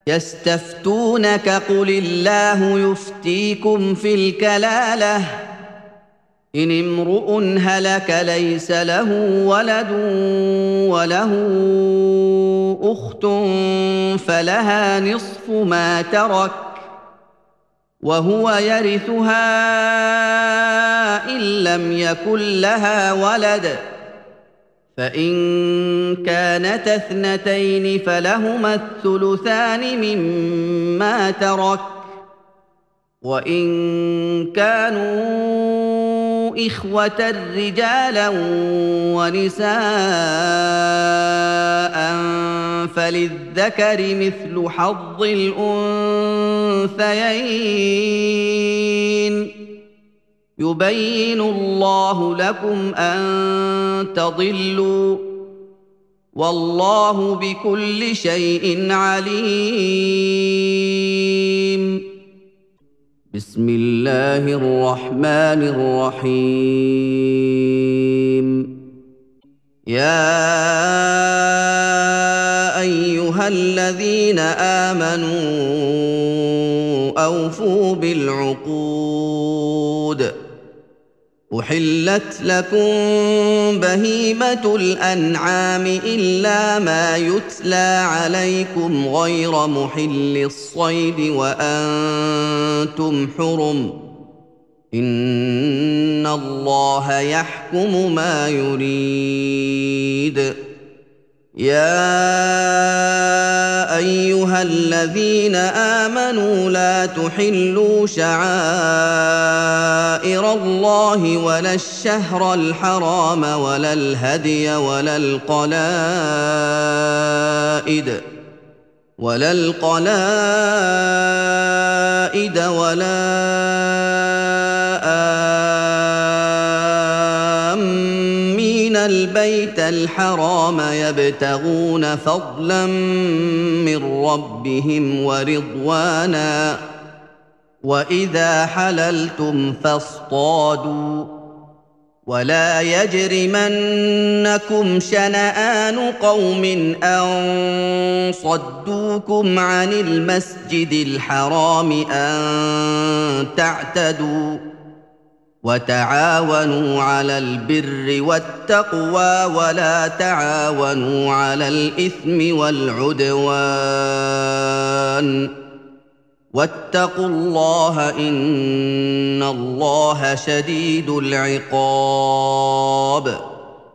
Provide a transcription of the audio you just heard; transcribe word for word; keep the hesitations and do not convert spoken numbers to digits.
يستفتونك قل الله يفتيكم في الكلاله إن امرؤ هلك ليس له ولد وله أخت فلها نصف ما ترك وهو يرثها إن لم يكن لها ولد فإن كانتا اثنتين فلهما الثلثان مما ترك وإن كانوا إخوة رجالا ونساء فللذكر مثل حظ الأنثيين يبين الله لكم أن تضلوا والله بكل شيء عليم. بسم الله الرحمن الرحيم. يا أيها الذين آمنوا أوفوا بالعقود أحلت لكم بهيمة الأنعام إلا ما يتلى عليكم غير محل الصيد وأنتم حرم إن الله يحكم ما يريد. يا أيها الذين آمنوا لا تحلوا شعائر الله ولا الشهر الحرام ولا الهدي ولا القلائد ولا القلائد ولا آمين البيت الحرام يبتغون فضلا من ربهم ورضوانا وإذا حللتم فاصطادوا ولا يجرمنكم شنآن قوم أن صدوكم عن المسجد الحرام أن تعتدوا وتعاونوا على البر والتقوى ولا تعاونوا على الإثم والعدوان واتقوا الله إن الله شديد العقاب.